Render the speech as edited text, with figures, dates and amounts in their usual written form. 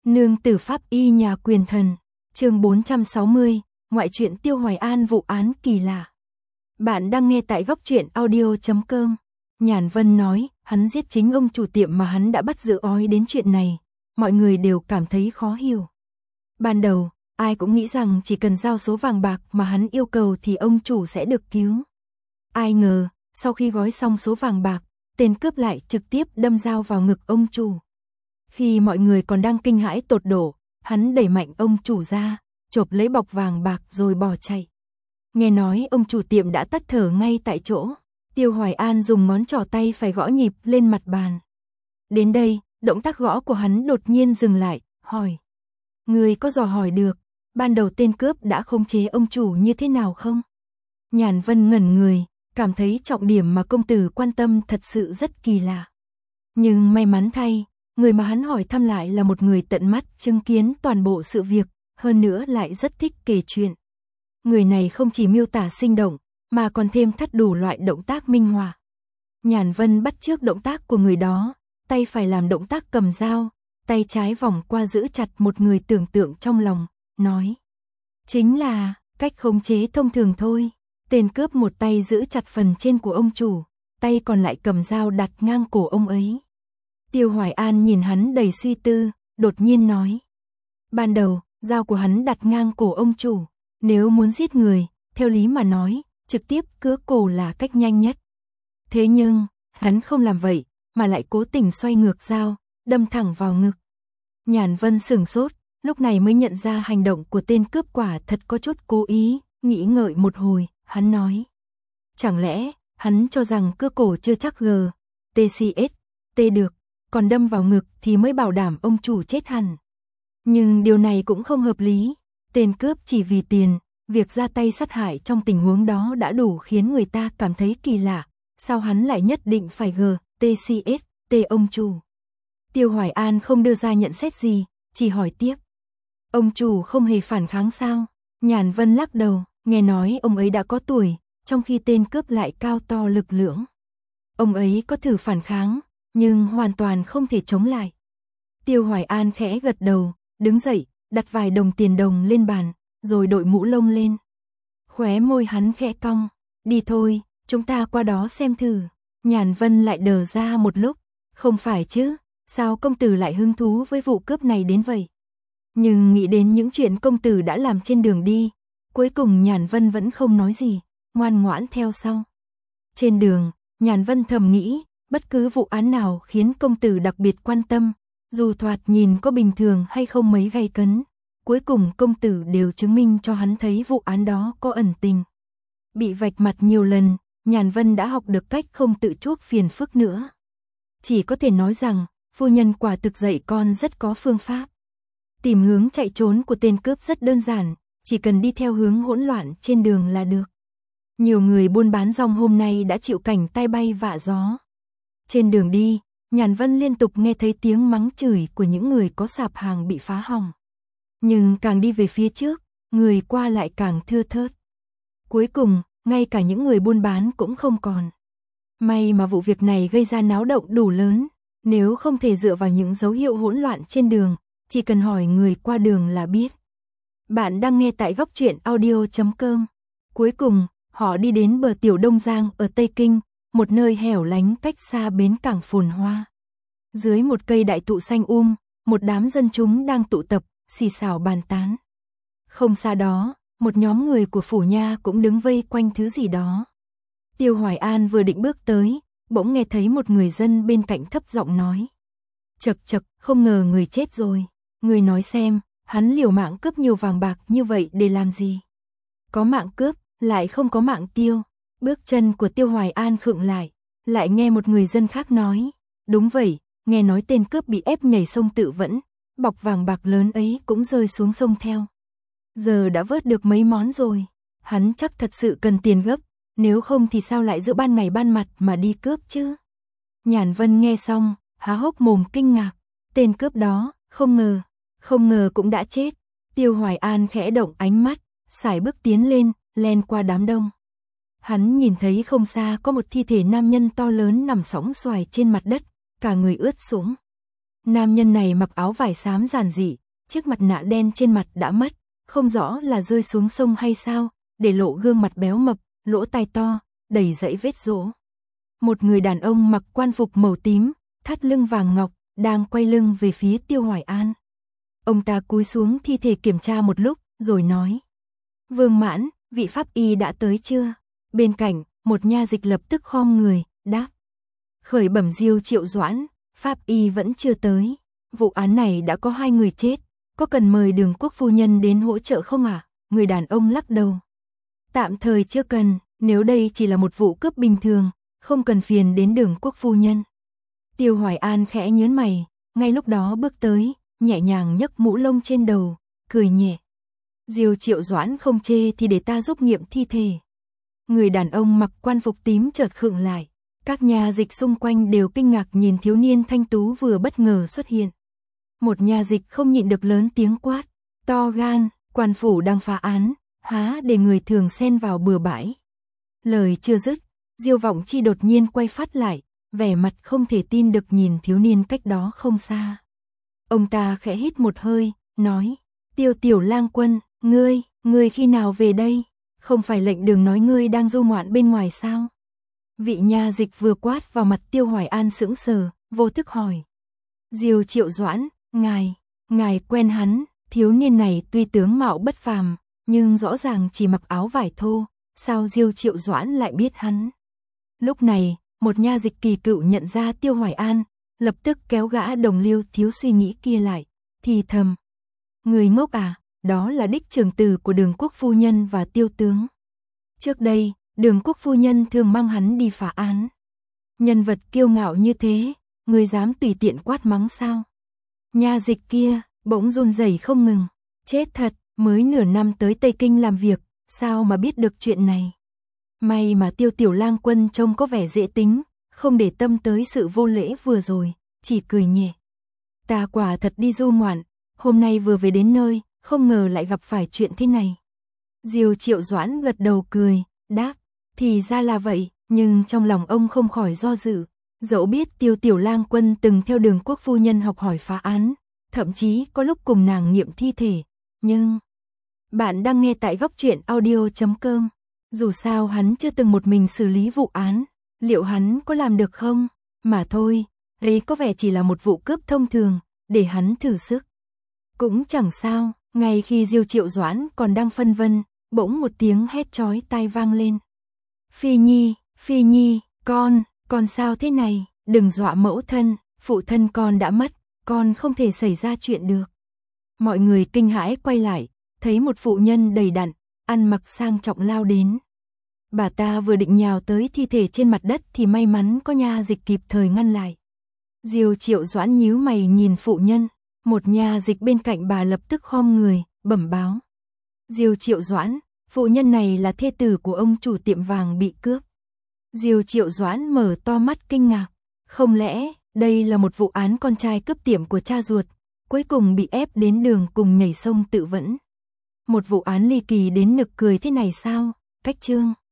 Nương tử pháp y nhà quyền thần, chương 460, ngoại truyện Tiêu Hoài An vụ án kỳ lạ. Bạn đang nghe tại góc truyện audio.com. Nhàn Vân nói, hắn giết chính ông chủ tiệm mà hắn đã bắt giữ ói đến chuyện này, mọi người đều cảm thấy khó hiểu. Ban đầu, ai cũng nghĩ rằng chỉ cần giao số vàng bạc mà hắn yêu cầu thì ông chủ sẽ được cứu. Ai ngờ, sau khi gói xong số vàng bạc, tên cướp lại trực tiếp đâm dao vào ngực ông chủ. Khi mọi người còn đang kinh hãi tột độ, hắn đẩy mạnh ông chủ ra, chộp lấy bọc vàng bạc rồi bỏ chạy. Nghe nói ông chủ tiệm đã tắt thở ngay tại chỗ, Tiêu Hoài An dùng ngón trỏ tay phải gõ nhịp lên mặt bàn. Đến đây, động tác gõ của hắn đột nhiên dừng lại, hỏi. Người có dò hỏi được, ban đầu tên cướp đã khống chế ông chủ như thế nào không? Nhàn Vân ngẩn người, cảm thấy trọng điểm mà công tử quan tâm thật sự rất kỳ lạ. Nhưng may mắn thay, người mà hắn hỏi thăm lại là một người tận mắt chứng kiến toàn bộ sự việc, hơn nữa lại rất thích kể chuyện. Người này không chỉ miêu tả sinh động, mà còn thêm thắt đủ loại động tác minh họa. Nhàn Vân bắt chước động tác của người đó, tay phải làm động tác cầm dao, tay trái vòng qua giữ chặt một người tưởng tượng trong lòng, nói. Chính là, cách khống chế thông thường thôi. Tên cướp một tay giữ chặt phần trên của ông chủ, tay còn lại cầm dao đặt ngang cổ ông ấy. Tiêu Hoài An nhìn hắn đầy suy tư, đột nhiên nói. Ban đầu, dao của hắn đặt ngang cổ ông chủ, nếu muốn giết người, theo lý mà nói, trực tiếp cứa cổ là cách nhanh nhất. Thế nhưng, hắn không làm vậy, mà lại cố tình xoay ngược dao, đâm thẳng vào ngực. Nhàn Vân sửng sốt, lúc này mới nhận ra hành động của tên cướp quả thật có chút cố ý, nghĩ ngợi một hồi, hắn nói. Chẳng lẽ, hắn cho rằng cưa cổ chưa chắc TCS, T được, còn đâm vào ngực thì mới bảo đảm ông chủ chết hẳn. Nhưng điều này cũng không hợp lý, tên cướp chỉ vì tiền, việc ra tay sát hại trong tình huống đó đã đủ khiến người ta cảm thấy kỳ lạ, sao hắn lại nhất định phải TCS, T ông chủ. Tiêu Hoài An không đưa ra nhận xét gì, chỉ hỏi tiếp. Ông chủ không hề phản kháng sao? Nhàn Vân lắc đầu, nghe nói ông ấy đã có tuổi, trong khi tên cướp lại cao to lực lưỡng. Ông ấy có thử phản kháng, nhưng hoàn toàn không thể chống lại. Tiêu Hoài An khẽ gật đầu, đứng dậy, đặt vài đồng tiền đồng lên bàn, rồi đội mũ lông lên. Khóe môi hắn khẽ cong, đi thôi, chúng ta qua đó xem thử. Nhàn Vân lại đờ ra một lúc, không phải chứ, sao công tử lại hứng thú với vụ cướp này đến vậy? Nhưng nghĩ đến những chuyện công tử đã làm trên đường đi, cuối cùng Nhàn Vân vẫn không nói gì, ngoan ngoãn theo sau. Trên đường, Nhàn Vân thầm nghĩ, bất cứ vụ án nào khiến công tử đặc biệt quan tâm, dù thoạt nhìn có bình thường hay không mấy gay cấn, cuối cùng công tử đều chứng minh cho hắn thấy vụ án đó có ẩn tình. Bị vạch mặt nhiều lần, Nhàn Vân đã học được cách không tự chuốc phiền phức nữa. Chỉ có thể nói rằng, phu nhân quả thực dạy con rất có phương pháp. Tìm hướng chạy trốn của tên cướp rất đơn giản, chỉ cần đi theo hướng hỗn loạn trên đường là được. Nhiều người buôn bán rong hôm nay đã chịu cảnh tai bay vạ gió. Trên đường đi, Nhàn Vân liên tục nghe thấy tiếng mắng chửi của những người có sạp hàng bị phá hỏng. Nhưng càng đi về phía trước, người qua lại càng thưa thớt. Cuối cùng, ngay cả những người buôn bán cũng không còn. May mà vụ việc này gây ra náo động đủ lớn, nếu không thể dựa vào những dấu hiệu hỗn loạn trên đường, chỉ cần hỏi người qua đường là biết. Bạn đang nghe tại góc truyện audio.com. Cuối cùng, họ đi đến bờ Tiểu Đông Giang ở Tây Kinh, một nơi hẻo lánh cách xa bến cảng phồn hoa. Dưới một cây đại thụ xanh một đám dân chúng đang tụ tập, xì xào bàn tán. Không xa đó, một nhóm người của phủ nha cũng đứng vây quanh thứ gì đó. Tiêu Hoài An vừa định bước tới, bỗng nghe thấy một người dân bên cạnh thấp giọng nói. Chậc chậc, không ngờ người chết rồi. Người nói xem, hắn liều mạng cướp nhiều vàng bạc như vậy để làm gì? Có mạng cướp, lại không có mạng tiêu. Bước chân của Tiêu Hoài An khựng lại nghe một người dân khác nói. Đúng vậy, nghe nói tên cướp bị ép nhảy sông tự vẫn, bọc vàng bạc lớn ấy cũng rơi xuống sông theo. Giờ đã vớt được mấy món rồi, hắn chắc thật sự cần tiền gấp, nếu không thì sao lại giữa ban ngày ban mặt mà đi cướp chứ? Nhàn Vân nghe xong, há hốc mồm kinh ngạc, tên cướp đó, không ngờ cũng đã chết. Tiêu Hoài An khẽ động ánh mắt, sải bước tiến lên, len qua đám đông. Hắn nhìn thấy không xa có một thi thể nam nhân to lớn nằm sõng xoài trên mặt đất, cả người ướt sũng. Nam nhân này mặc áo vải xám giản dị, chiếc mặt nạ đen trên mặt đã mất, không rõ là rơi xuống sông hay sao, để lộ gương mặt béo mập, lỗ tai to, đầy dãy vết rỗ. Một người đàn ông mặc quan phục màu tím, thắt lưng vàng ngọc, đang quay lưng về phía Tiêu Hoài An. Ông ta cúi xuống thi thể kiểm tra một lúc, rồi nói: Vương Mãn, vị pháp y đã tới chưa? Bên cạnh, một nha dịch lập tức khom người, đáp: Khởi bẩm Diêu Triệu Doãn, pháp y vẫn chưa tới. Vụ án này đã có 2 người chết, có cần mời Đường Quốc phu nhân đến hỗ trợ không ạ? Người đàn ông lắc đầu: Tạm thời chưa cần, nếu đây chỉ là một vụ cướp bình thường, không cần phiền đến Đường Quốc phu nhân. Tiêu Hoài An khẽ nhướng mày, ngay lúc đó bước tới, nhẹ nhàng nhấc mũ lông trên đầu, cười nhẹ: Diêu Triệu Doãn không chê thì để ta giúp nghiệm thi thể. Người đàn ông mặc quan phục tím chợt khựng lại, các nha dịch xung quanh đều kinh ngạc nhìn thiếu niên thanh tú vừa bất ngờ xuất hiện. Một nha dịch không nhịn được lớn tiếng quát: To gan, quan phủ đang phá án, há để người thường xen vào bừa bãi. Lời chưa dứt, Diêu Vọng Chi đột nhiên quay phát lại, vẻ mặt không thể tin được nhìn thiếu niên cách đó không xa. Ông ta khẽ hít một hơi, nói: Tiêu tiểu lang quân, ngươi khi nào về đây? Không phải lệnh Đường nói ngươi đang du ngoạn bên ngoài sao? Vị nha dịch vừa quát vào mặt Tiêu Hoài An sững sờ, vô thức hỏi: Diêu Triệu Doãn, ngài quen hắn? Thiếu niên này tuy tướng mạo bất phàm, nhưng rõ ràng chỉ mặc áo vải thô, sao Diêu Triệu Doãn lại biết hắn? Lúc này, một nha dịch kỳ cựu nhận ra Tiêu Hoài An, lập tức kéo gã đồng liêu thiếu suy nghĩ kia lại, thì thầm: Người ngốc à, đó là đích trưởng tử của Đường Quốc phu nhân và Tiêu tướng. Trước đây, Đường Quốc phu nhân thường mang hắn đi phá án. Nhân vật kiêu ngạo như thế, người dám tùy tiện quát mắng sao? Nha dịch kia bỗng run rẩy không ngừng: Chết thật, mới nửa năm tới Tây Kinh làm việc, sao mà biết được chuyện này? May mà Tiêu tiểu lang quân trông có vẻ dễ tính, không để tâm tới sự vô lễ vừa rồi, chỉ cười nhẹ: Ta quả thật đi du ngoạn, hôm nay vừa về đến nơi, không ngờ lại gặp phải chuyện thế này. Diêu Triệu Doãn gật đầu cười, đáp: Thì ra là vậy, nhưng trong lòng ông không khỏi do dự. Dẫu biết Tiêu tiểu lang quân từng theo Đường Quốc phu nhân học hỏi phá án, thậm chí có lúc cùng nàng nghiệm thi thể, nhưng... Bạn đang nghe tại Góc Truyện Audio.com. Dù sao hắn chưa từng một mình xử lý vụ án, liệu hắn có làm được không? Mà thôi, ấy có vẻ chỉ là một vụ cướp thông thường, để hắn thử sức. Cũng chẳng sao, ngay khi Diêu Triệu Doãn còn đang phân vân, bỗng một tiếng hét chói tai vang lên: Phi Nhi, con sao thế này? Đừng dọa mẫu thân, phụ thân con đã mất, con không thể xảy ra chuyện được. Mọi người kinh hãi quay lại, thấy một phụ nhân đầy đặn, ăn mặc sang trọng lao đến. Bà ta vừa định nhào tới thi thể trên mặt đất thì may mắn có nha dịch kịp thời ngăn lại. Diêu Triệu Doãn nhíu mày nhìn phụ nhân, một nha dịch bên cạnh bà lập tức khom người, bẩm báo: Diêu Triệu Doãn, phụ nhân này là thê tử của ông chủ tiệm vàng bị cướp. Diêu Triệu Doãn mở to mắt kinh ngạc, không lẽ đây là một vụ án con trai cướp tiệm của cha ruột, cuối cùng bị ép đến đường cùng nhảy sông tự vẫn. Một vụ án ly kỳ đến nực cười thế này sao? Cách chương